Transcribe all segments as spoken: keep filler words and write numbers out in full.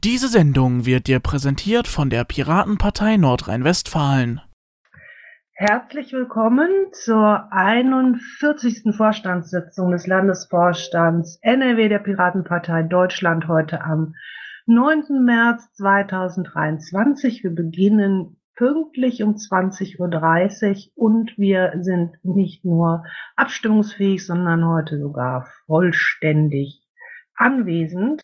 Diese Sendung wird dir präsentiert von der Piratenpartei Nordrhein-Westfalen. Herzlich willkommen zur einundvierzigsten Vorstandssitzung des Landesvorstands N R W der Piratenpartei Deutschland heute am neunten März zweitausenddreiundzwanzig. Wir beginnen pünktlich um zwanzig Uhr dreißig und wir sind nicht nur abstimmungsfähig, sondern heute sogar vollständig anwesend.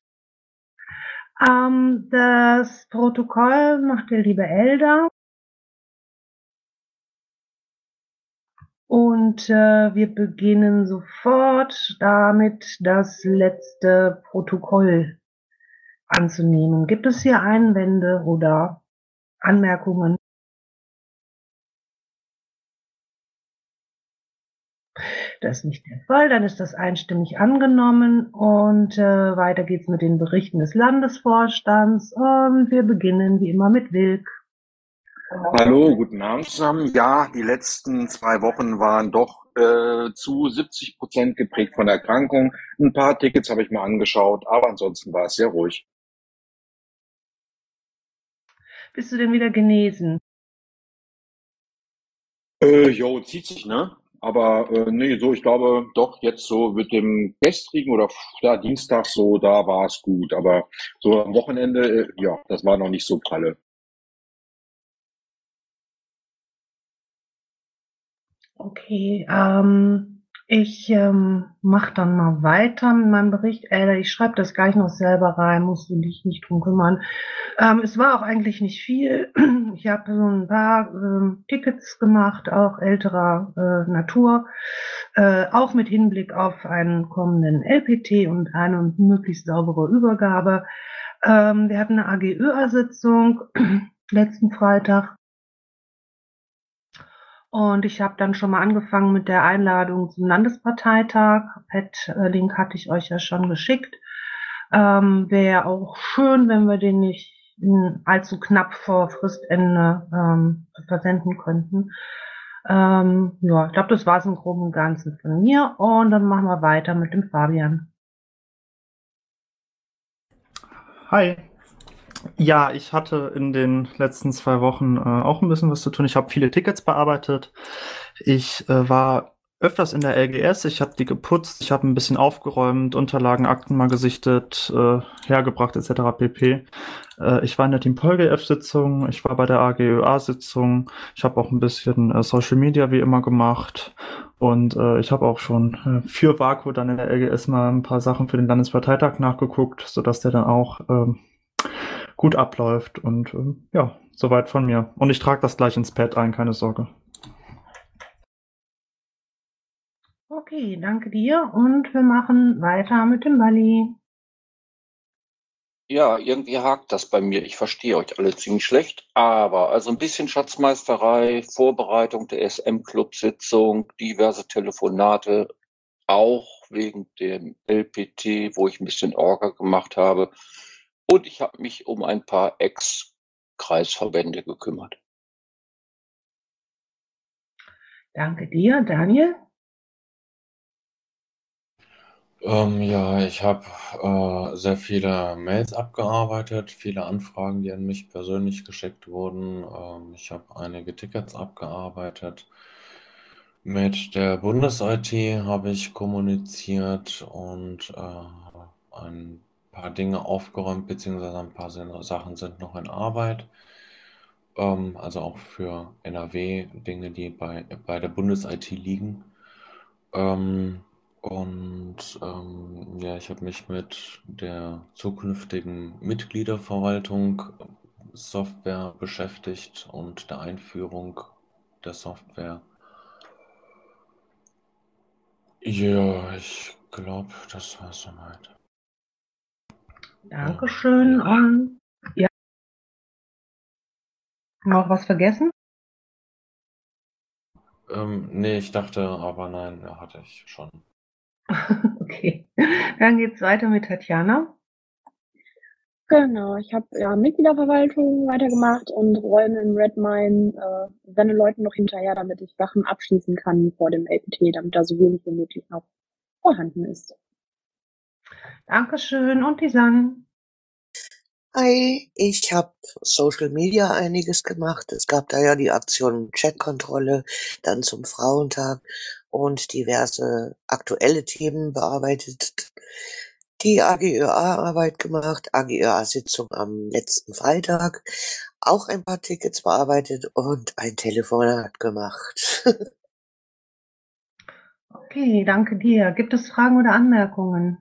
Ähm, das Protokoll macht der liebe Elder. Und äh, wir beginnen sofort damit, das letzte Protokoll anzunehmen. Gibt es hier Einwände oder Anmerkungen? Das ist nicht der Fall, dann ist das einstimmig angenommen und äh, weiter geht's mit den Berichten des Landesvorstands und wir beginnen wie immer mit Wilk. Hallo, guten Abend zusammen. Ja, die letzten zwei Wochen waren doch äh, zu siebzig Prozent geprägt von Erkrankung. Ein paar Tickets habe ich mir angeschaut, aber ansonsten war es sehr ruhig. Bist du denn wieder genesen? Äh, jo, zieht sich, ne? Aber äh, nee, so, ich glaube doch jetzt so mit dem gestrigen oder ja, Dienstag so, da war es gut. Aber so am Wochenende, äh, ja, das war noch nicht so pralle. Okay, ähm, ich ähm, mache dann mal weiter mit meinem Bericht. Äh, ich schreibe das gleich noch selber rein, musst du dich nicht drum kümmern. Ähm, es war auch eigentlich nicht viel. Ich habe so ein paar ähm, Tickets gemacht, auch älterer äh, Natur, äh, auch mit Hinblick auf einen kommenden L P T und eine möglichst saubere Übergabe. Ähm, wir hatten eine A G Ö A-Sitzung letzten Freitag. Und ich habe dann schon mal angefangen mit der Einladung zum Landesparteitag. Pet-Link hatte ich euch ja schon geschickt. Ähm, Wäre auch schön, wenn wir den nicht allzu knapp vor Fristende ähm, versenden könnten. Ähm, ja, ich glaube, das war es im Groben und Ganzen von mir. Und dann machen wir weiter mit dem Fabian. Hi. Ja, ich hatte in den letzten zwei Wochen äh, auch ein bisschen was zu tun. Ich habe viele Tickets bearbeitet. Ich äh, war öfters in der L G S. Ich habe die geputzt. Ich habe ein bisschen aufgeräumt, Unterlagen, Akten mal gesichtet, äh, hergebracht et cetera pp. Äh, ich war in der Team PolGF-Sitzung. Ich war bei der A G Ö A-Sitzung. Ich habe auch ein bisschen äh, Social Media wie immer gemacht. Und äh, ich habe auch schon äh, für Vaku dann in der L G S mal ein paar Sachen für den Landesparteitag nachgeguckt, sodass der dann auch ähm, gut abläuft und ähm, ja, soweit von mir. Und ich trage das gleich ins Pad ein, keine Sorge. Okay, danke dir und wir machen weiter mit dem Balli. Ja, irgendwie hakt das bei mir. Ich verstehe euch alle ziemlich schlecht, aber also ein bisschen Schatzmeisterei, Vorbereitung der S M-Club-Sitzung, diverse Telefonate, auch wegen dem L P T, wo ich ein bisschen Orga gemacht habe. Und ich habe mich um ein paar Ex-Kreisverbände gekümmert. Danke dir, Daniel. Ähm, ja, ich habe äh, sehr viele Mails abgearbeitet, viele Anfragen, die an mich persönlich geschickt wurden. Ähm, ich habe einige Tickets abgearbeitet. Mit der Bundes-I T habe ich kommuniziert und äh, ein paar Dinge aufgeräumt, beziehungsweise ein paar Sin- Sachen sind noch in Arbeit. Ähm, also auch für N R W Dinge, die bei, bei der Bundes-I T liegen. Ähm, und ähm, ja, ich habe mich mit der zukünftigen Mitgliederverwaltung Software beschäftigt und der Einführung der Software. Ja, ich glaube, das war soweit. Dankeschön. Ja. Und ja, noch was vergessen? Ähm, nee, ich dachte, aber nein, ja, hatte ich schon. Okay, dann geht's weiter mit Tatjana. Genau, ich habe ja Mitgliederverwaltung weitergemacht und räume im Redmine äh, seine Leute noch hinterher, damit ich Sachen abschließen kann vor dem L P T, damit da so wenig wie möglich noch vorhanden ist. Dankeschön und die San. Hi, ich habe Social Media einiges gemacht. Es gab da ja die Aktion Chatkontrolle, dann zum Frauentag und diverse aktuelle Themen bearbeitet. Die A G Ö A-Arbeit gemacht, A G Ö A-Sitzung am letzten Freitag, auch ein paar Tickets bearbeitet und ein Telefonat gemacht. Okay, danke dir. Gibt es Fragen oder Anmerkungen?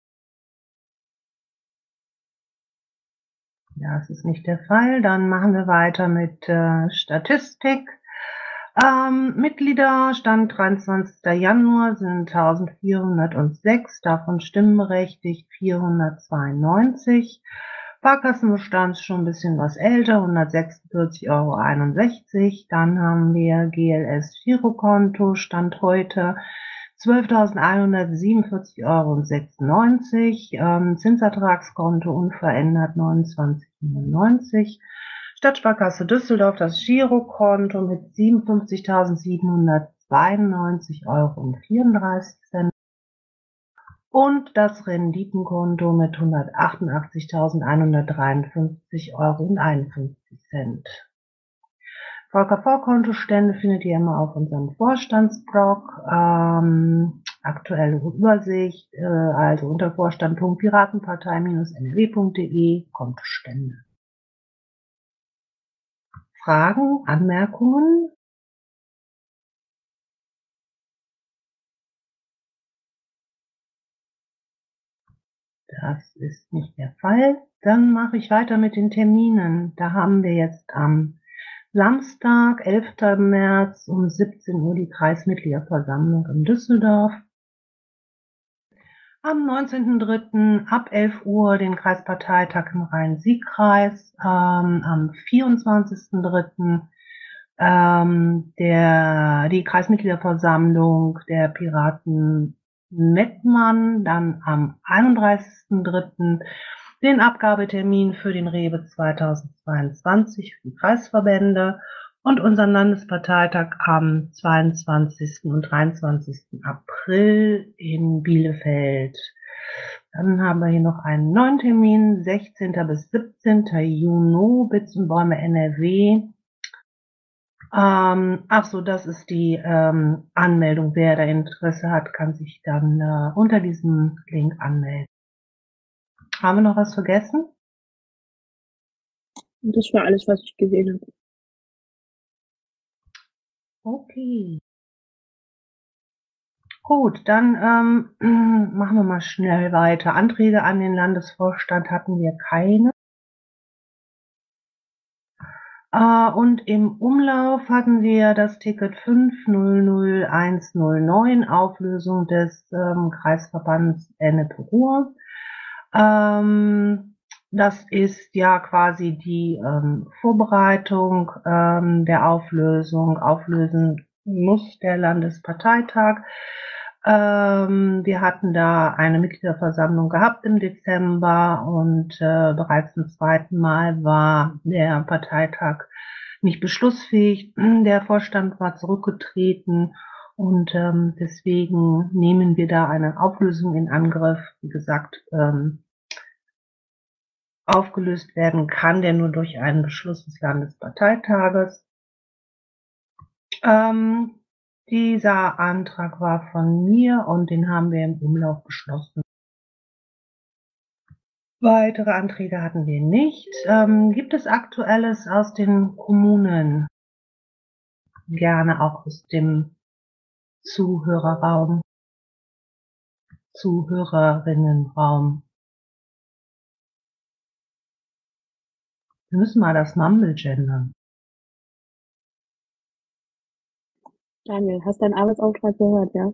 Ja, das ist nicht der Fall. Dann machen wir weiter mit äh, Statistik. Ähm, Mitglieder, Stand dreiundzwanzigster Januar sind eintausendvierhundertsechs, davon stimmberechtigt vierhundertzweiundneunzig. Sparkassenbestand ist schon ein bisschen was älter, hundertsechsundvierzig Euro einundsechzig. Dann haben wir G L S-Girokonto, Stand heute zwölftausendeinhundertsiebenundvierzig Euro sechsundneunzig. Ähm, Zinsertragskonto unverändert neunundzwanzig Euro neunundneunzig. Stadtsparkasse Düsseldorf, das Girokonto mit siebenundfünfzigtausendsiebenhundertzweiundneunzig Euro vierunddreißig. Und das Renditenkonto mit hundertachtundachtzigtausendeinhundertdreiundfünfzig Euro einundfünfzig. V K V-Kontostände findet ihr immer auf unserem Vorstandsblog. Ähm, aktuelle Übersicht, äh, also unter vorstand punkt piratenpartei Bindestrich n r w punkt d e, Kontostände. Fragen, Anmerkungen? Das ist nicht der Fall. Dann mache ich weiter mit den Terminen. Da haben wir jetzt am Samstag, elften März um siebzehn Uhr die Kreismitgliederversammlung in Düsseldorf. Am neunzehnten dritten ab elf Uhr den Kreisparteitag im Rhein-Sieg-Kreis. Ähm, am vierundzwanzigsten dritten ähm, der, die Kreismitgliederversammlung der Piraten Mettmann. Dann am einunddreißigsten dritten den Abgabetermin für den REWE zweitausendzweiundzwanzig für die Kreisverbände und unseren Landesparteitag am zweiundzwanzigsten und dreiundzwanzigsten April in Bielefeld. Dann haben wir hier noch einen neuen Termin, sechzehnten bis siebzehnten Juni, Bits und Bäume N R W. Ähm, ach so, das ist die ähm, Anmeldung. Wer da Interesse hat, kann sich dann äh, unter diesem Link anmelden. Haben wir noch was vergessen? Das war alles, was ich gesehen habe. Okay. Gut, dann ähm, machen wir mal schnell weiter. Anträge an den Landesvorstand hatten wir keine. Äh, und im Umlauf hatten wir das Ticket fünf null null eins null neun, Auflösung des ähm, Kreisverbands Ennepe-Ruhr. Ähm, das ist ja quasi die ähm, Vorbereitung ähm, der Auflösung. Auflösen muss der Landesparteitag. Ähm, wir hatten da eine Mitgliederversammlung gehabt im Dezember und äh, bereits zum zweiten Mal war der Parteitag nicht beschlussfähig. Der Vorstand war zurückgetreten und ähm, deswegen nehmen wir da eine Auflösung in Angriff. Wie gesagt, ähm, aufgelöst werden kann der nur durch einen Beschluss des Landesparteitages. Ähm, dieser Antrag war von mir und den haben wir im Umlauf beschlossen. Weitere Anträge hatten wir nicht. Ähm, gibt es Aktuelles aus den Kommunen? Gerne auch aus dem Zuhörerraum, Zuhörerinnenraum. Wir müssen mal das Mumble gendern. Daniel, hast deinen Arbeitsauftrag gehört, ja?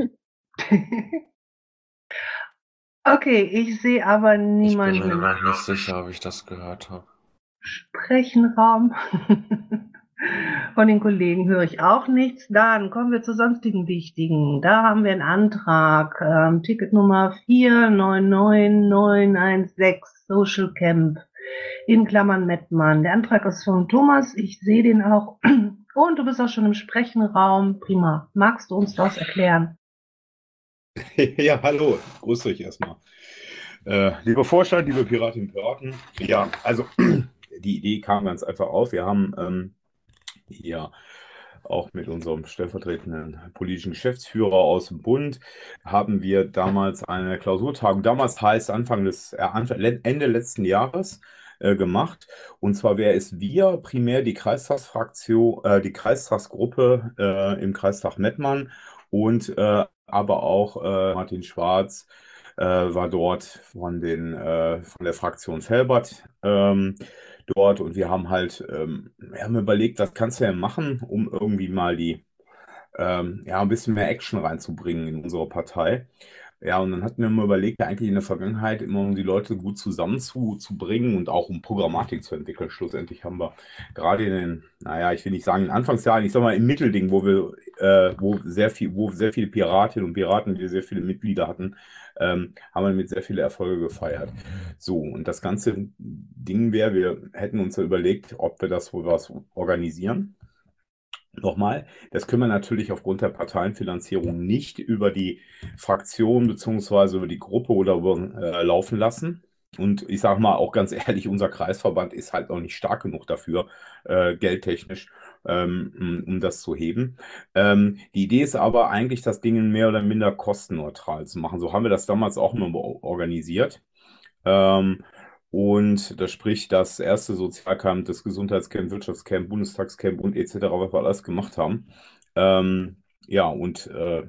Okay, ich sehe aber Ich bin niemanden mir im noch nicht sicher, ob ich das gehört habe. Sprechenraum. Von den Kollegen höre ich auch nichts. Dann kommen wir zu sonstigen Wichtigen. Da haben wir einen Antrag, ähm, Ticketnummer vier neun neun neun eins sechs, Social Camp, in Klammern Mettmann. Der Antrag ist von Thomas, ich sehe den auch. Und du bist auch schon im Sprechenraum. Prima. Magst du uns das erklären? Ja, hallo, grüß euch erstmal. Äh, lieber Vorstand, liebe Piratinnen und Piraten, ja, also die Idee kam ganz einfach auf. Wir haben ähm, hier auch mit unserem stellvertretenden politischen Geschäftsführer aus dem Bund, haben wir damals eine Klausurtagung, damals heißt Anfang des, äh, Anfang, Ende letzten Jahres, äh, gemacht. Und zwar, wer ist wir? Primär die Kreistagsfraktion, äh, die Kreistagsgruppe äh, im Kreistag Mettmann und äh, aber auch äh, Martin Schwarz äh, war dort von, den, äh, von der Fraktion Felbert ähm, dort und wir haben halt, ähm, wir haben überlegt, was kannst du denn machen, um irgendwie mal die, ähm, ja, ein bisschen mehr Action reinzubringen in unsere Partei. Ja, und dann hatten wir mal überlegt, ja, eigentlich in der Vergangenheit immer, um die Leute gut zusammenzubringen und auch um Programmatik zu entwickeln. Schlussendlich haben wir gerade in den, naja, ich will nicht sagen in den Anfangsjahren, ich sag mal im Mittelding, wo wir, äh, wo sehr viel, wo sehr viele Piratinnen und Piraten, die sehr viele Mitglieder hatten, ähm, haben wir mit sehr viele Erfolge gefeiert. So, und das ganze Ding wäre, wir hätten uns ja überlegt, ob wir das wohl was organisieren. Nochmal, das können wir natürlich aufgrund der Parteienfinanzierung nicht über die Fraktion beziehungsweise über die Gruppe oder über, äh, laufen lassen. Und ich sage mal auch ganz ehrlich, unser Kreisverband ist halt noch nicht stark genug dafür, äh, geldtechnisch, ähm, um, um das zu heben. Ähm, die Idee ist aber eigentlich, das Ding mehr oder minder kostenneutral zu machen. So haben wir das damals auch immer organisiert. Ähm, und das spricht das erste Sozialcamp, das Gesundheitscamp, Wirtschaftscamp, Bundestagscamp und et cetera, was wir alles gemacht haben. Ähm, ja, und äh,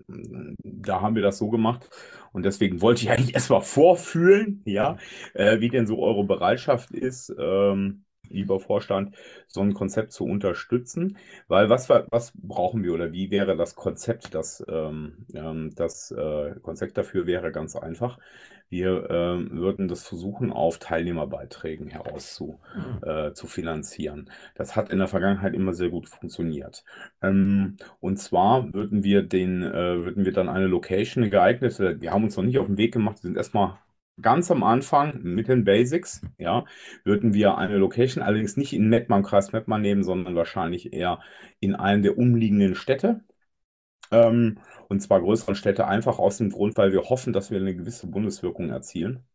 da haben wir das so gemacht. Und deswegen wollte ich eigentlich erstmal vorfühlen, ja, äh, wie denn so eure Bereitschaft ist, ähm, lieber Vorstand, so ein Konzept zu unterstützen. Weil was, wir- was brauchen wir oder wie wäre das Konzept? Das, ähm, ähm, das äh, Konzept dafür wäre ganz einfach. Wir ähm, würden das versuchen, auf Teilnehmerbeiträgen heraus zu, äh, zu finanzieren. Das hat in der Vergangenheit immer sehr gut funktioniert. Ähm, und zwar würden wir den, äh, würden wir dann eine Location, eine geeignete, wir haben uns noch nicht auf den Weg gemacht, wir sind erstmal ganz am Anfang mit den Basics, ja, würden wir eine Location, allerdings nicht in Mettmann, Kreis Mettmann nehmen, sondern wahrscheinlich eher in einem der umliegenden Städte. Ähm, und zwar größeren Städte, einfach aus dem Grund, weil wir hoffen, dass wir eine gewisse Bundeswirkung erzielen.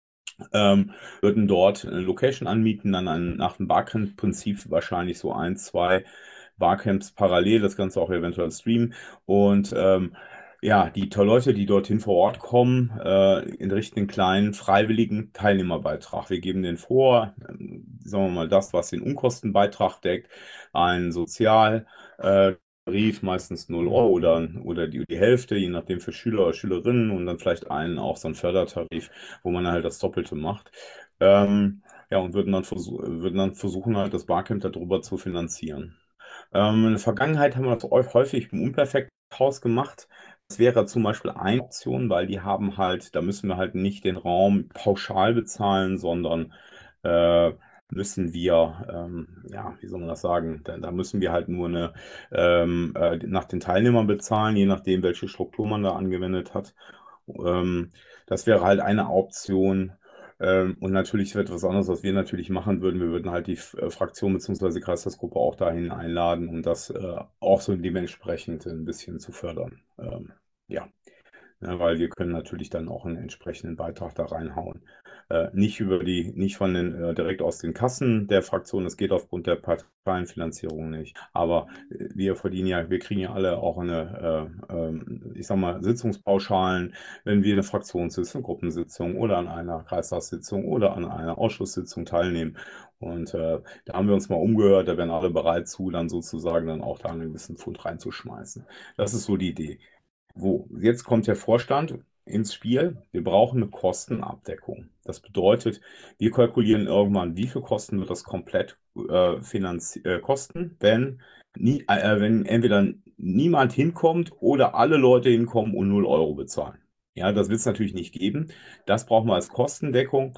Ähm, würden dort eine Location anmieten, dann ein, nach dem Barcamp-Prinzip wahrscheinlich so ein, zwei Barcamps parallel, das Ganze auch eventuell streamen. Und ähm, ja, die to- Leute, die dorthin vor Ort kommen, äh, entrichten einen kleinen freiwilligen Teilnehmerbeitrag. Wir geben den vor, ähm, sagen wir mal, das, was den Unkostenbeitrag deckt, ein Sozial. Äh, Tarif, meistens null Euro oder, oder die, die Hälfte, je nachdem für Schüler oder Schülerinnen und dann vielleicht einen auch so einen Fördertarif, wo man halt das Doppelte macht. Ähm, ja, und würden dann, versuch, würden dann versuchen, halt das Barcamp darüber zu finanzieren. Ähm, in der Vergangenheit haben wir das häu- häufig im Unperfekthaus gemacht. Das wäre zum Beispiel eine Option, weil die haben halt, da müssen wir halt nicht den Raum pauschal bezahlen, sondern äh, müssen wir, ähm, ja, wie soll man das sagen, da, da müssen wir halt nur eine, ähm, äh, nach den Teilnehmern bezahlen, je nachdem, welche Struktur man da angewendet hat. Ähm, das wäre halt eine Option. Ähm, und natürlich wird was anderes, was wir natürlich machen würden. Wir würden halt die F- äh, Fraktion bzw. Kreistagsgruppe auch dahin einladen, um das äh, auch so dementsprechend ein bisschen zu fördern. Ähm, ja. Ja, weil wir können natürlich dann auch einen entsprechenden Beitrag da reinhauen. Äh, nicht über die, nicht von den, äh, direkt aus den Kassen der Fraktion, das geht aufgrund der Parteienfinanzierung nicht. Aber äh, wir verdienen ja, wir kriegen ja alle auch eine, äh, ähm, ich sag mal, Sitzungspauschalen, wenn wir eine Fraktionssitzung, eine Gruppensitzung oder an einer Kreistagssitzung oder an einer Ausschusssitzung teilnehmen. Und äh, da haben wir uns mal umgehört, da wären alle bereit zu, dann sozusagen dann auch da einen gewissen Pfund reinzuschmeißen. Das ist so die Idee. Wo? Jetzt kommt der Vorstand ins Spiel. Wir brauchen eine Kostenabdeckung. Das bedeutet, wir kalkulieren irgendwann, wie viel Kosten wird das komplett äh, finanzi- äh, kosten, wenn, nie, äh, wenn entweder niemand hinkommt oder alle Leute hinkommen und null Euro bezahlen. Ja, das wird es natürlich nicht geben. Das brauchen wir als Kostendeckung.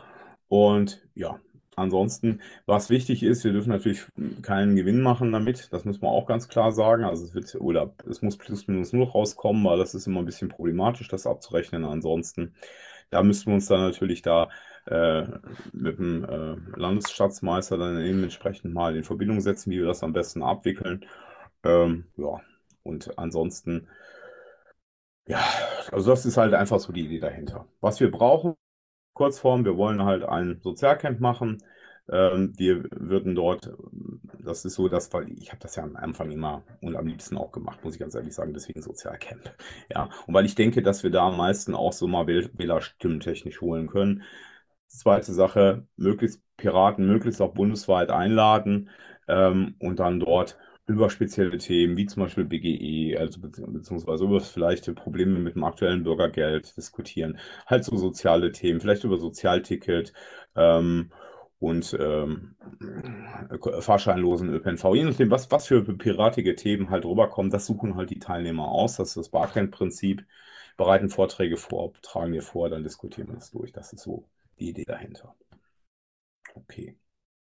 Und ja, ansonsten, was wichtig ist, wir dürfen natürlich keinen Gewinn machen damit. Das muss man auch ganz klar sagen. Also es wird, oder es muss plus minus null rauskommen, weil das ist immer ein bisschen problematisch, das abzurechnen. Ansonsten, da müssen wir uns dann natürlich da äh, mit dem äh, Landesschatzmeister dann eben entsprechend mal in Verbindung setzen, wie wir das am besten abwickeln. Ähm, ja, und ansonsten, ja, also das ist halt einfach so die Idee dahinter. Was wir brauchen, Kurzform, wir wollen halt ein Sozialcamp machen. Ähm, wir würden dort, das ist so, dass, weil ich habe das ja am Anfang immer und am liebsten auch gemacht, muss ich ganz ehrlich sagen, deswegen Sozialcamp. Ja, und weil ich denke, dass wir da am meisten auch so mal Wähl- Wählerstimmen technisch holen können. Zweite Sache, möglichst Piraten, möglichst auch bundesweit einladen ähm, und dann dort über spezielle Themen, wie zum Beispiel B G E, also bezieh- beziehungsweise über vielleicht die Probleme mit dem aktuellen Bürgergeld diskutieren. Halt so soziale Themen, vielleicht über Sozialticket ähm, und ähm, fahrscheinlosen Ö P N V. Je nachdem, was, was für piratige Themen halt rüberkommen, das suchen halt die Teilnehmer aus. Das ist das Barcamp-Prinzip. Bereiten Vorträge vor, tragen wir vor, dann diskutieren wir das durch. Das ist so die Idee dahinter. Okay.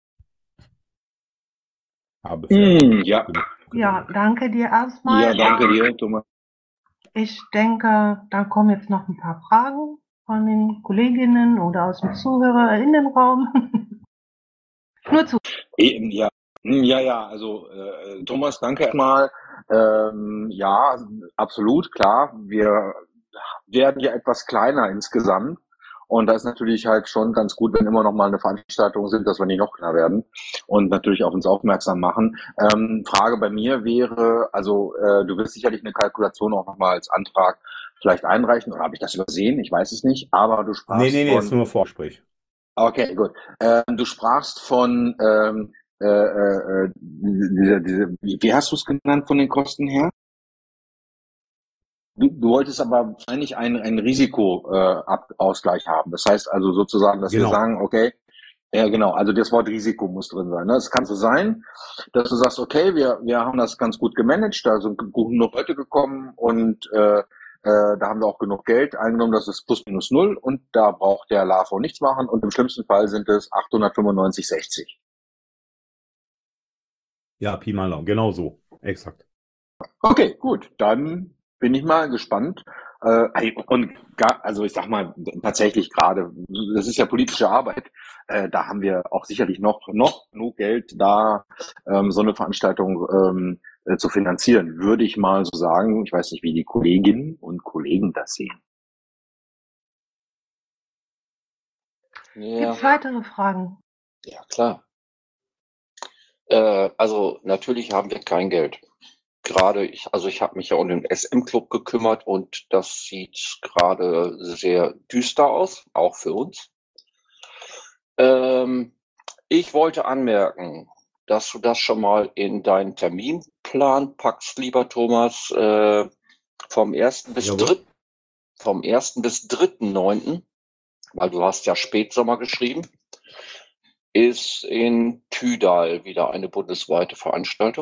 Aber bisher Hm, ja, genug Ja, geredet. danke dir ja, erstmal. danke Ähm, dir, Thomas. Ich denke, da kommen jetzt noch ein paar Fragen von den Kolleginnen oder aus dem ZuhörerInnenraum. Nur zu. Eben, ja. Hm, Ja, ja, also äh, Thomas, danke erstmal. Ähm, ja, absolut, klar. Wir werden ja etwas kleiner insgesamt. Und da ist natürlich halt schon ganz gut, wenn immer noch mal eine Veranstaltung sind, dass wir nicht noch kleiner werden und natürlich auf uns aufmerksam machen. Ähm, Frage bei mir wäre, also äh, du wirst sicherlich eine Kalkulation auch noch mal als Antrag vielleicht einreichen, oder habe ich das übersehen? Ich weiß es nicht, aber du Nee, sprachst nee, nee, ist von, nur Vorgespräch. okay, gut. Ähm, du sprachst von, ähm, äh, äh, äh, diese, diese, wie, wie hast du es genannt von den Kosten her? Du, du wolltest aber eigentlich einen, einen Risikoausgleich äh, haben. Das heißt also sozusagen, dass wir Genau. sagen, okay, ja genau, also das Wort Risiko muss drin sein. Ne? Es kann so sein, dass du sagst, okay, wir, wir haben das ganz gut gemanagt, da sind genug Leute gekommen und äh, äh, da haben wir auch genug Geld eingenommen, das ist plus minus null und da braucht der L A V nichts machen und im schlimmsten Fall sind es achthundertfünfundneunzig Komma sechzig. Ja, Pi mal Daumen, genau so. Exakt. Okay, gut, dann bin ich mal gespannt. Äh, und gar, also ich sag mal, tatsächlich gerade, das ist ja politische Arbeit, äh, da haben wir auch sicherlich noch, noch genug Geld da, ähm, so eine Veranstaltung ähm, äh, zu finanzieren, würde ich mal so sagen. Ich weiß nicht, wie die Kolleginnen und Kollegen das sehen. Ja, Gibt's weitere Fragen? ja klar. Äh, also natürlich haben wir kein Geld. Gerade ich, also ich habe mich ja um den S M-Club gekümmert und das sieht gerade sehr düster aus, auch für uns. Ähm, ich wollte anmerken, dass du das schon mal in deinen Terminplan packst, lieber Thomas, äh, vom ersten bis Jawohl. dritten, vom ersten bis dritten neunten, weil du hast ja Spätsommer geschrieben, ist in Tüdal wieder eine bundesweite Veranstaltung.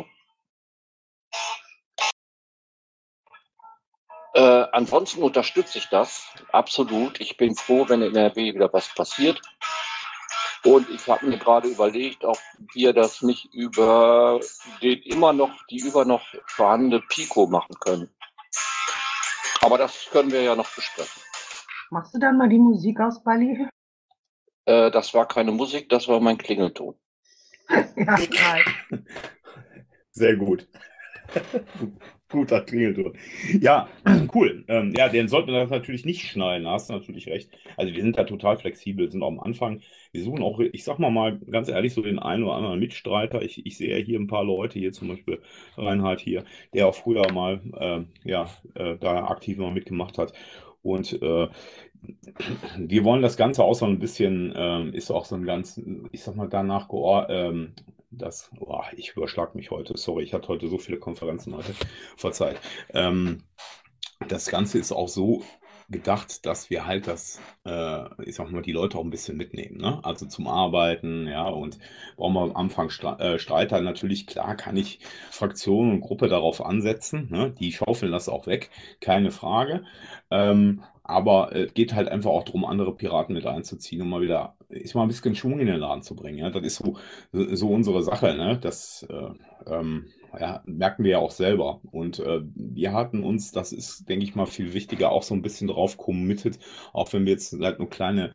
Äh, ansonsten unterstütze ich das absolut. Ich bin froh, wenn in N R W wieder was passiert. Und ich habe mir gerade überlegt, ob wir das nicht über den immer noch, die über noch vorhandene Pico machen können. Aber das können wir ja noch besprechen. Machst du dann mal die Musik aus, Bali? Äh, das war keine Musik, das war mein Klingelton. Ja, geil. Sehr gut. Guter Klingelton. Ja, cool. Ähm, ja, den sollten wir das natürlich nicht schneiden, da hast du natürlich recht. Also wir sind da total flexibel, sind auch am Anfang. Wir suchen auch, ich sag mal mal ganz ehrlich, so den einen oder anderen Mitstreiter. Ich, ich sehe hier ein paar Leute, hier zum Beispiel Reinhard hier, der auch früher mal ähm, ja, äh, da aktiv noch mitgemacht hat. Und äh, wir wollen das Ganze auch so ein bisschen, ähm, ist auch so ein ganz, ich sag mal, danach geor ähm, das, oh, ich überschlag mich heute, sorry, ich hatte heute so viele Konferenzen heute, verzeiht. Ähm, das Ganze ist auch so gedacht, dass wir halt das, äh, ich sag mal, die Leute auch ein bisschen mitnehmen, ne? Also zum Arbeiten, ja, und brauchen wir am Anfang Stre äh, Streiter. Natürlich, klar, kann ich Fraktion und Gruppe darauf ansetzen, ne? Die schaufeln das auch weg, keine Frage. Ähm, aber es äh, geht halt einfach auch darum, andere Piraten mit einzuziehen, um mal wieder, ist mal ein bisschen Schwung in den Laden zu bringen. Ja? Das ist so, so unsere Sache, ne? Das äh, ähm, ja, merken wir ja auch selber. Und äh, wir hatten uns, das ist, denke ich mal, viel wichtiger, auch so ein bisschen drauf committed, auch wenn wir jetzt halt nur kleine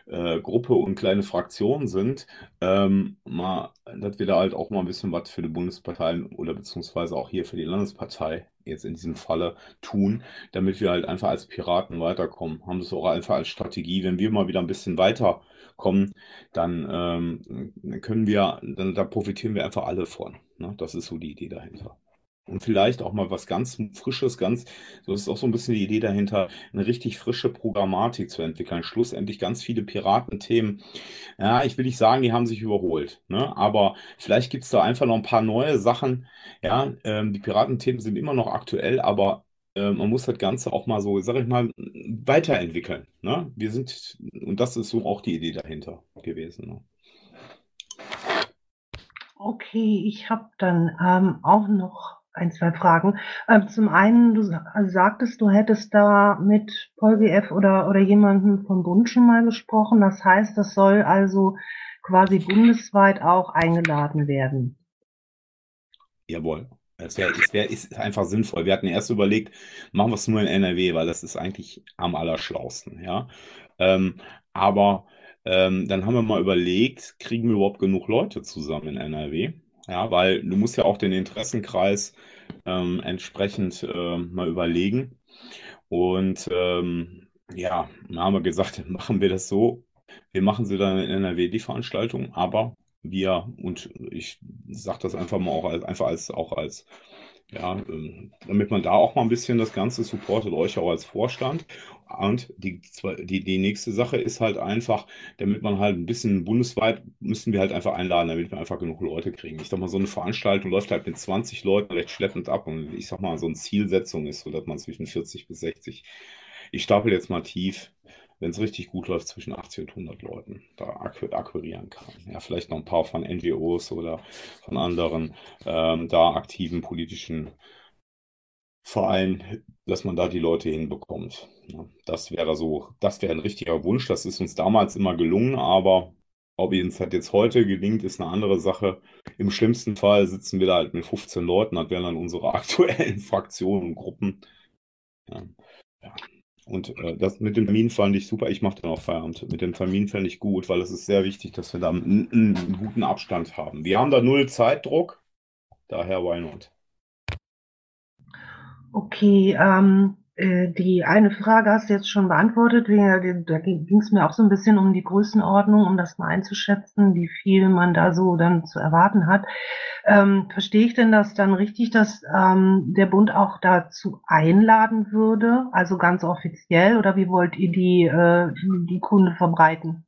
äh, Gruppe und kleine Fraktion sind, ähm, mal, dass wir da halt auch mal ein bisschen was für die Bundesparteien oder beziehungsweise auch hier für die Landespartei jetzt in diesem Falle tun, damit wir halt einfach als Piraten weiterkommen. Haben das auch einfach als Strategie, wenn wir mal wieder ein bisschen weiterkommen, dann ähm, dann können wir, dann da profitieren wir einfach alle von. Ne? Das ist so die Idee dahinter. Und vielleicht auch mal was ganz Frisches, ganz, so ist auch so ein bisschen die Idee dahinter, eine richtig frische Programmatik zu entwickeln. Schlussendlich ganz viele Piratenthemen. Ja, ich will nicht sagen, die haben sich überholt, ne? Aber vielleicht gibt es da einfach noch ein paar neue Sachen. Ja, ähm, die Piratenthemen sind immer noch aktuell, aber äh, man muss das Ganze auch mal so, sag ich mal, weiterentwickeln. Ne? Wir sind, und das ist so auch die Idee dahinter gewesen. Ne? Okay, ich habe dann ähm, auch noch ein, zwei Fragen. Ähm, zum einen, du sa- sagtest, du hättest da mit PolGF oder, oder jemandem vom Bund schon mal gesprochen. Das heißt, das soll also quasi bundesweit auch eingeladen werden. Jawohl. Es wär, es wär, ist einfach sinnvoll. Wir hatten erst überlegt, machen wir es nur in N R W, weil das ist eigentlich am allerschlausten, ja. Ähm, aber ähm, dann haben wir mal überlegt, kriegen wir überhaupt genug Leute zusammen in N R W? Ja, weil du musst ja auch den Interessenkreis ähm, entsprechend ähm, mal überlegen. Und ähm, ja, dann haben wir gesagt, machen wir das so. Wir machen sie dann in N R W, die Veranstaltung, aber wir, und ich sage das einfach mal auch als, einfach als, auch als, ja, ähm, damit man da auch mal ein bisschen das Ganze supportet, euch auch als Vorstand. Und die, zwei- die, die nächste Sache ist halt einfach, damit man halt ein bisschen bundesweit, müssen wir halt einfach einladen, damit wir einfach genug Leute kriegen. Ich sag mal, so eine Veranstaltung läuft halt mit zwanzig Leuten recht schleppend ab. Und ich sag mal, so eine Zielsetzung ist so, dass man zwischen vierzig bis sechzig, ich stapel jetzt mal tief, wenn es richtig gut läuft, zwischen achtzig und hundert Leuten da akqu- akquirieren kann. Ja, vielleicht noch ein paar von N G Os oder von anderen ähm, da aktiven politischen Vereinen, dass man da die Leute hinbekommt. Ja, das wäre so, das wäre ein richtiger Wunsch. Das ist uns damals immer gelungen, aber ob uns das jetzt heute gelingt, ist eine andere Sache. Im schlimmsten Fall sitzen wir da halt mit fünfzehn Leuten, das wären dann unsere aktuellen Fraktionen und Gruppen. Ja, ja. Und äh, das mit dem Termin fand ich super. Ich mache dann auch Feierabend. Mit dem Termin fände ich gut, weil es ist sehr wichtig, dass wir da einen, einen guten Abstand haben. Wir haben da null Zeitdruck, daher why not? Okay, ähm, äh, die eine Frage hast du jetzt schon beantwortet. Wir- die- Da ging es mir auch so ein bisschen um die Größenordnung, um das mal einzuschätzen, wie viel man da so dann zu erwarten hat. Ähm, verstehe ich denn das dann richtig, dass ähm, der Bund auch dazu einladen würde, also ganz offiziell, oder wie wollt ihr die, äh, die Kunde verbreiten?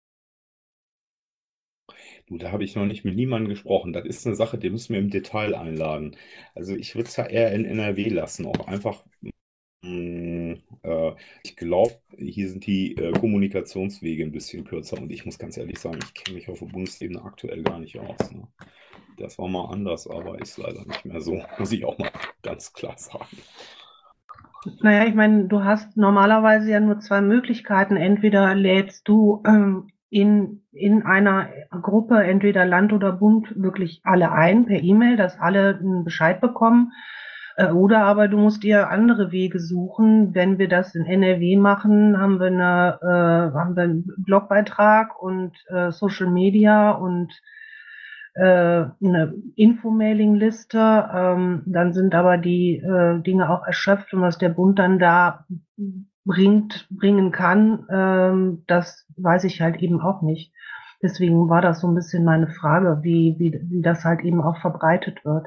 Du, da habe ich noch nicht mit niemandem gesprochen. Das ist eine Sache, die müssen wir im Detail einladen. Also ich würde es ja eher in N R W lassen, auch einfach. mh, Äh, ich glaube, hier sind die äh, Kommunikationswege ein bisschen kürzer und ich muss ganz ehrlich sagen, ich kenne mich auf der Bundesebene aktuell gar nicht aus. Ne? Das war mal anders, aber ist leider nicht mehr so, muss ich auch mal ganz klar sagen. Naja, ich meine, du hast normalerweise ja nur zwei Möglichkeiten. Entweder lädst du ähm, in, in einer Gruppe, entweder Land oder Bund, wirklich alle ein per E-Mail, dass alle einen Bescheid bekommen. Äh, Oder aber du musst dir andere Wege suchen. Wenn wir das in N R W machen, haben wir eine, äh, haben wir einen Blogbeitrag und äh, Social Media und äh, eine Infomailing-Liste. Ähm, dann sind aber die äh, Dinge auch erschöpft und was der Bund dann da bringt, bringen kann, ähm, das weiß ich halt eben auch nicht. Deswegen war das so ein bisschen meine Frage, wie, wie, wie das halt eben auch verbreitet wird.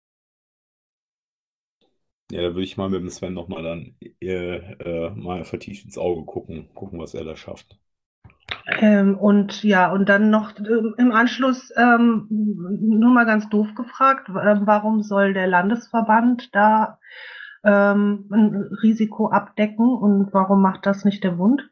Ja, da würde ich mal mit dem Sven nochmal dann äh, äh, mal vertieft ins Auge gucken, gucken, was er da schafft. Ähm, und ja, und dann noch ähm, im Anschluss ähm, nur mal ganz doof gefragt, äh, warum soll der Landesverband da ähm, ein Risiko abdecken und warum macht das nicht der Bund?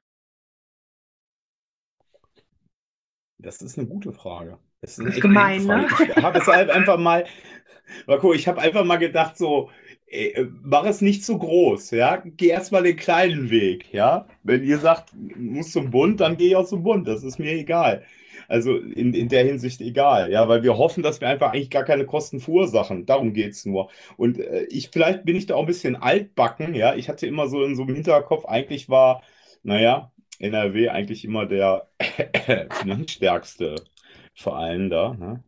Das ist eine gute Frage. Das ist Das eine ist echt gute gemein, ne? Frage. Ich habe es halt einfach mal, Marco, ich habe einfach mal gedacht, so, ey, mach es nicht zu groß, ja. Geh erstmal den kleinen Weg, ja. Wenn ihr sagt, muss zum Bund, dann gehe ich auch zum Bund. Das ist mir egal. Also in, in der Hinsicht egal, ja, weil wir hoffen, dass wir einfach eigentlich gar keine Kosten verursachen. Darum geht es nur. Und äh, ich, vielleicht bin ich da auch ein bisschen altbacken, ja. Ich hatte immer so in so einem Hinterkopf, eigentlich war, naja, N R W eigentlich immer der finanzstärkste Verein da, ne?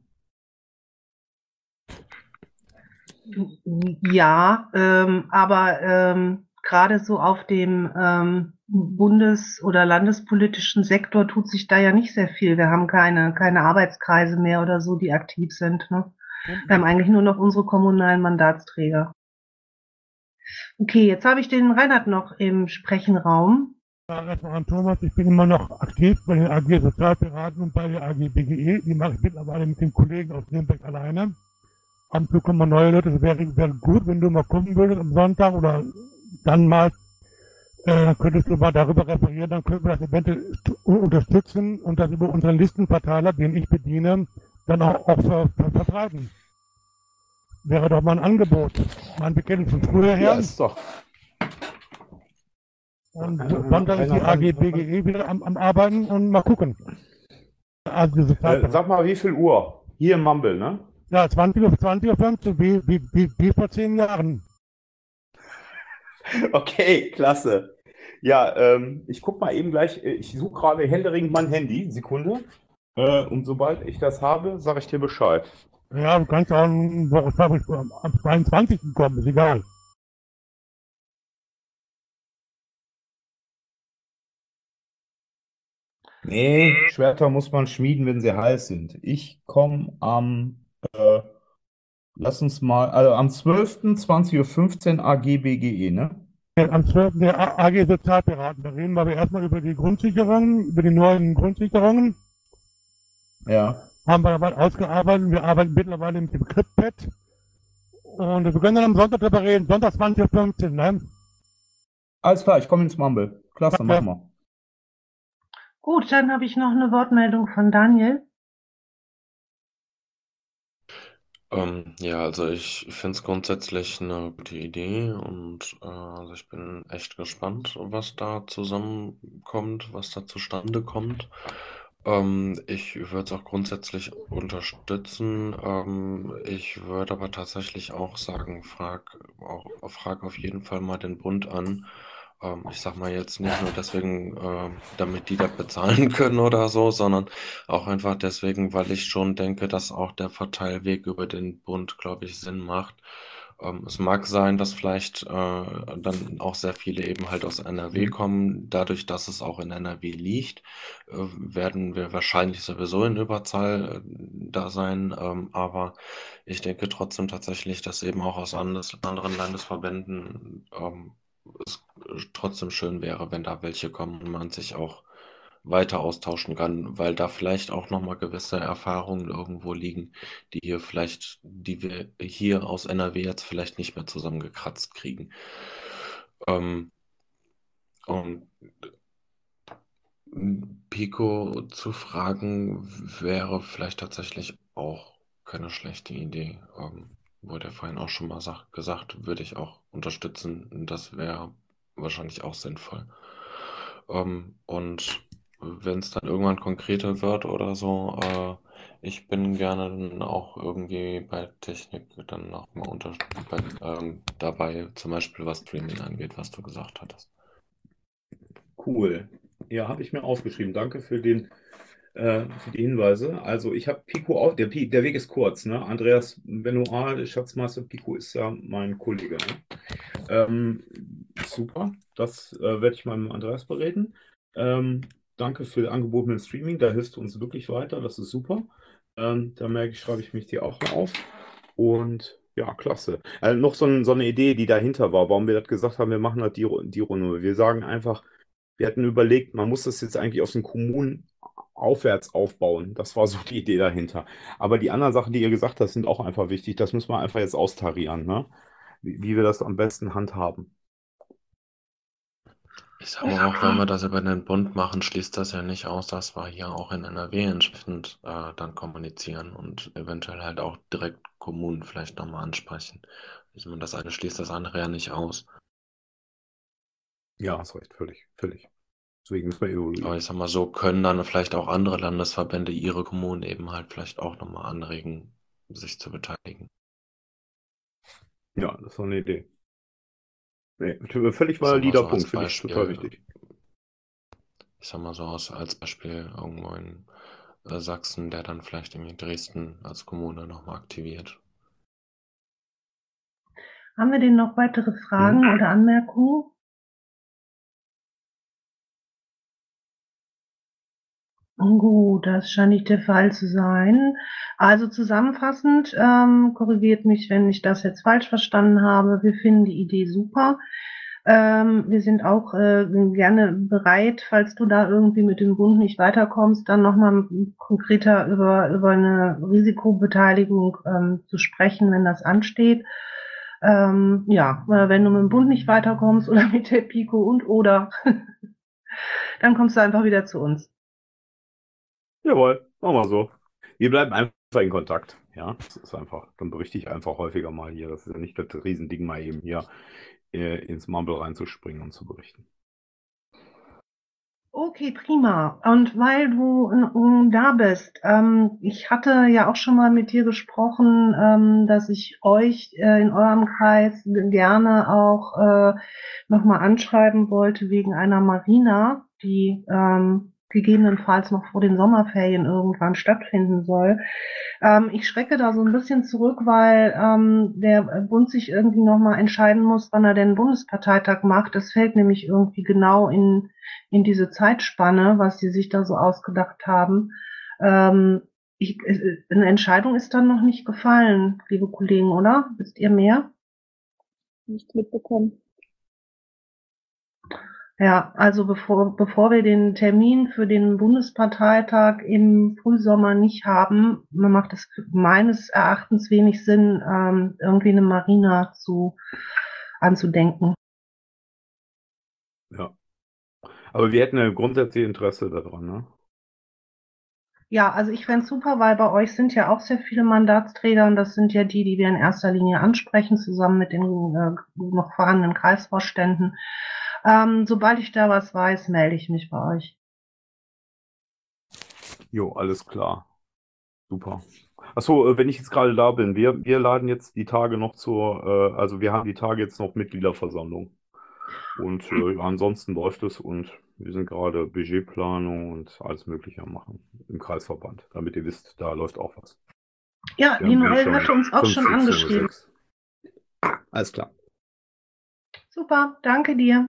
Ja, ähm, aber ähm, gerade so auf dem ähm, bundes- oder landespolitischen Sektor tut sich da ja nicht sehr viel. Wir haben keine, keine Arbeitskreise mehr oder so, die aktiv sind. Ne? Wir haben eigentlich nur noch unsere kommunalen Mandatsträger. Okay, jetzt habe ich den Reinhard noch im Sprechenraum. Ja, erstmal an Thomas. Ich bin immer noch aktiv bei den A G Sozialpiraten und bei der A G B G E. Die mache ich mittlerweile mit den Kollegen aus Nürnberg alleine. Ab und zu kommen mal neue Leute. Es wäre, wäre gut, wenn du mal kommen würdest am Sonntag oder dann mal. Äh, dann könntest du mal darüber referieren. Dann könnten wir das eventuell unterstützen und das über unseren Listenverteiler, den ich bediene, dann auch, auch ver, ver, verbreiten. Wäre doch mal ein Angebot. Man bekennt von früher her. Ja, ist doch. Und Sonntag ist die A G B G E wieder am, am Arbeiten und mal gucken. Also Äh, sag mal, wie viel Uhr? Hier im Mumble, ne? Ja, zwanzig Uhr, zwanzig Uhr fünfzehn, wie, wie, wie, wie vor zehn Jahren. Okay, klasse. Ja, ähm, ich guck mal eben gleich. äh, Ich suche gerade händeringend mein Handy. Sekunde. Äh, und sobald ich das habe, sage ich dir Bescheid. Ja, du kannst auch am am zweiundzwanzigsten kommen, ist egal. Nee, Schwerter muss man schmieden, wenn sie heiß sind. Ich komme am, äh, lass uns mal, also am zwölften zwanzig Uhr fünfzehn A G B G E, ne? Ja, am zwölften der A- AG Sozialpiraten. Da reden wir erstmal über die Grundsicherungen, über die neuen Grundsicherungen. Ja. Haben wir dabei ausgearbeitet. Wir arbeiten mittlerweile mit dem CryptPad. Und wir können dann am Sonntag darüber reden. Sonntag zwanzig Uhr fünfzehn, ne? Alles klar, ich komme ins Mumble. Klasse, Okay. machen wir. Gut, dann habe ich noch eine Wortmeldung von Daniel. Ähm, ja, also ich finde es grundsätzlich eine gute Idee und äh, also ich bin echt gespannt, was da zusammenkommt, was da zustande kommt. Ähm, ich würde es auch grundsätzlich unterstützen. Ähm, ich würde aber tatsächlich auch sagen, frag, auch, frag auf jeden Fall mal den Bund an. Ähm, ich sag mal jetzt nicht nur deswegen, äh, damit die das bezahlen können oder so, sondern auch einfach deswegen, weil ich schon denke, dass auch der Verteilweg über den Bund, glaube ich, Sinn macht. Ähm, es mag sein, dass vielleicht äh, dann auch sehr viele eben halt aus N R W kommen. Dadurch, dass es auch in N R W liegt, äh, werden wir wahrscheinlich sowieso in Überzahl äh, da sein. Ähm, aber ich denke trotzdem tatsächlich, dass eben auch aus anders, anderen Landesverbänden ähm, es trotzdem schön wäre, wenn da welche kommen und man sich auch weiter austauschen kann, weil da vielleicht auch nochmal gewisse Erfahrungen irgendwo liegen, die hier vielleicht, die wir hier aus N R W jetzt vielleicht nicht mehr zusammengekratzt kriegen. Ähm, und Pico zu fragen, wäre vielleicht tatsächlich auch keine schlechte Idee. Ähm, wurde ja vorhin auch schon mal sag, gesagt, würde ich auch unterstützen. Das wäre wahrscheinlich auch sinnvoll. Ähm, und wenn es dann irgendwann konkreter wird oder so, äh, ich bin gerne dann auch irgendwie bei Technik dann auch mal unter, bei, ähm, dabei, zum Beispiel was Streaming angeht, was du gesagt hattest. Cool. Ja, habe ich mir aufgeschrieben. Danke für den, äh, für die Hinweise. Also ich habe Pico auch, der, Pi- der Weg ist kurz, ne? Andreas Benoit, Schatzmeister Pico ist ja mein Kollege, ne? Ähm, super, das äh, werde ich mal mit Andreas bereden. Ähm, danke für das Angebot mit dem Streaming, da hilfst du uns wirklich weiter, das ist super. Ähm, da merke ich, schreibe ich mich dir auch mal auf. Und ja, klasse. Äh, noch so, ein, so eine Idee, die dahinter war, warum wir das gesagt haben, wir machen das die, die Runde. Wir sagen einfach, wir hatten überlegt, man muss das jetzt eigentlich aus den Kommunen aufwärts aufbauen. Das war so die Idee dahinter. Aber die anderen Sachen, die ihr gesagt habt, sind auch einfach wichtig. Das müssen wir einfach jetzt austarieren, ne? Wie, wie wir das am besten handhaben. Ich sag mal, auch wenn wir das über den Bund machen, schließt das ja nicht aus, dass wir hier auch in N R W entsprechend äh, dann kommunizieren und eventuell halt auch direkt Kommunen vielleicht nochmal ansprechen. Ich meine, das eine schließt das andere ja nicht aus. Ja, hast recht, völlig, völlig. Deswegen müssen wir evaluieren. Aber ich sag mal, so können dann vielleicht auch andere Landesverbände ihre Kommunen eben halt vielleicht auch nochmal anregen, sich zu beteiligen. Ja, das war eine Idee. Nee, völlig Ich sag mal valider so als Punkt, finde ich total Beispiel, wichtig. ich sag mal so aus als Beispiel irgendwo in äh, Sachsen, der dann vielleicht irgendwie Dresden als Kommune nochmal aktiviert. Haben wir denn noch weitere Fragen Mhm. oder Anmerkungen? Gut, das scheint nicht der Fall zu sein. Also zusammenfassend, ähm, korrigiert mich, wenn ich das jetzt falsch verstanden habe. Wir finden die Idee super. Ähm, wir sind auch äh, gerne bereit, falls du da irgendwie mit dem Bund nicht weiterkommst, dann nochmal konkreter über, über eine Risikobeteiligung ähm, zu sprechen, wenn das ansteht. Ähm, ja, äh, wenn du mit dem Bund nicht weiterkommst oder mit der Pico und oder, dann kommst du einfach wieder zu uns. Jawohl, machen wir so. Wir bleiben einfach in Kontakt. Ja, das ist einfach, dann berichte ich einfach häufiger mal hier. Das ist ja nicht das Riesending, mal eben hier äh, ins Mumble reinzuspringen und zu berichten. Okay, prima. Und weil du ähm, da bist, ähm, ich hatte ja auch schon mal mit dir gesprochen, ähm, dass ich euch äh, in eurem Kreis gerne auch äh, nochmal anschreiben wollte wegen einer Marina, die ähm, gegebenenfalls noch vor den Sommerferien irgendwann stattfinden soll. Ähm, ich schrecke da so ein bisschen zurück, weil ähm, der Bund sich irgendwie nochmal entscheiden muss, wann er den Bundesparteitag macht. Das fällt nämlich irgendwie genau in in diese Zeitspanne, was sie sich da so ausgedacht haben. Ähm, ich, äh, eine Entscheidung ist dann noch nicht gefallen, liebe Kollegen, oder? Wisst ihr mehr? Nichts mitbekommen. Ja, also bevor, bevor wir den Termin für den Bundesparteitag im Frühsommer nicht haben, macht es meines Erachtens wenig Sinn, ähm, irgendwie eine Marina zu anzudenken. Ja. Aber wir hätten ja grundsätzlich Interesse daran, ne? Ja, also ich fänd's super, weil bei euch sind ja auch sehr viele Mandatsträger und das sind ja die, die wir in erster Linie ansprechen, zusammen mit den äh, noch vorhandenen Kreisvorständen. Ähm, sobald ich da was weiß, melde ich mich bei euch. Jo, alles klar. Super. Achso, äh, wenn ich jetzt gerade da bin, wir, wir laden jetzt die Tage noch zur, äh, also wir haben die Tage jetzt noch Mitgliederversammlung. Und äh, ja, ansonsten läuft es und wir sind gerade Budgetplanung und alles Mögliche am machen im Kreisverband, damit ihr wisst, da läuft auch was. Ja, Wir die haben nämlich Noelle schon hatte uns auch fünf schon Sitzungen, angeschrieben. sechs. Alles klar. Super, danke dir.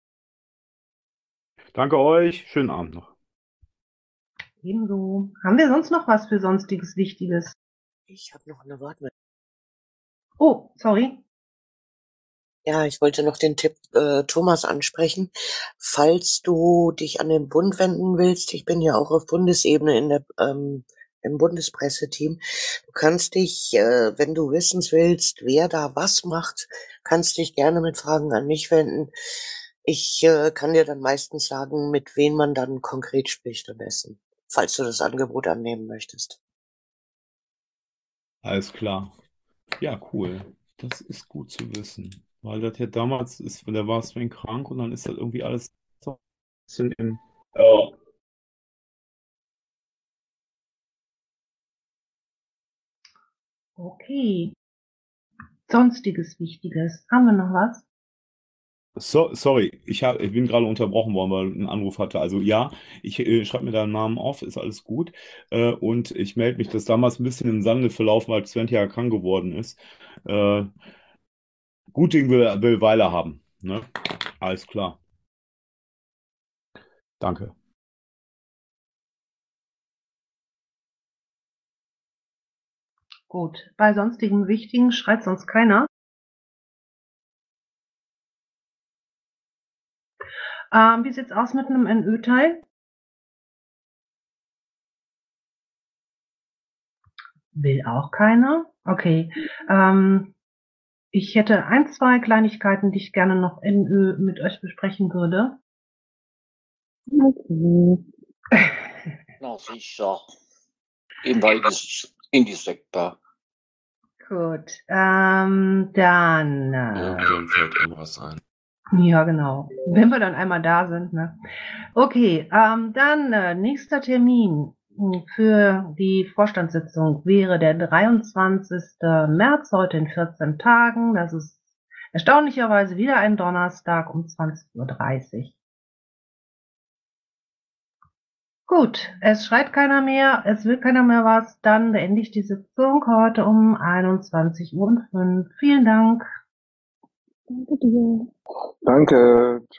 Danke euch, schönen Abend noch. Ebenso. Haben wir sonst noch was für sonstiges Wichtiges? Ich habe noch eine Wortmeldung. Oh, sorry. Ja, ich wollte noch den Tipp äh, Thomas ansprechen. Falls du dich an den Bund wenden willst, ich bin ja auch auf Bundesebene in der ähm, im Bundespresseteam. Du kannst dich, äh, wenn du wissen willst, wer da was macht, kannst dich gerne mit Fragen an mich wenden. Ich äh, kann dir dann meistens sagen, mit wem man dann konkret spricht am besten, falls du das Angebot annehmen möchtest. Alles klar. Ja, cool. Das ist gut zu wissen. Weil das ja damals ist, da war Sven krank und dann ist das irgendwie alles so ein bisschen in. Ja. Okay. Sonstiges Wichtiges. Haben wir noch was? So, sorry, ich, hab, ich bin gerade unterbrochen worden, weil ich einen Anruf hatte. Also ja, ich äh, schreibe mir deinen Namen auf, ist alles gut. Äh, und ich melde mich, dass damals ein bisschen im Sande verlaufen, weil Sven ja krank geworden ist. Äh, gut Ding will, will Weile haben. Ne? Alles klar. Danke. Gut. Bei sonstigen Wichtigen schreit sonst keiner. Ähm, wie sieht's aus mit einem N Ö-Teil? Will auch keiner? Okay. Ähm, ich hätte ein, zwei Kleinigkeiten, die ich gerne noch N Ö mit euch besprechen würde. Okay. Na sicher. Gehen wir in die, in die Sektbar. Gut. Ähm, dann. Irgendwem fällt irgendwas ein. Ja, genau. Wenn wir dann einmal da sind, ne? Okay, ähm, dann äh, nächster Termin für die Vorstandssitzung wäre der dreiundzwanzigste März, heute in vierzehn Tagen. Das ist erstaunlicherweise wieder ein Donnerstag um zwanzig Uhr dreißig. Gut, es schreit keiner mehr, es will keiner mehr was, dann beende ich die Sitzung heute um einundzwanzig Uhr und fünf. Vielen Dank. Danke dir. Danke.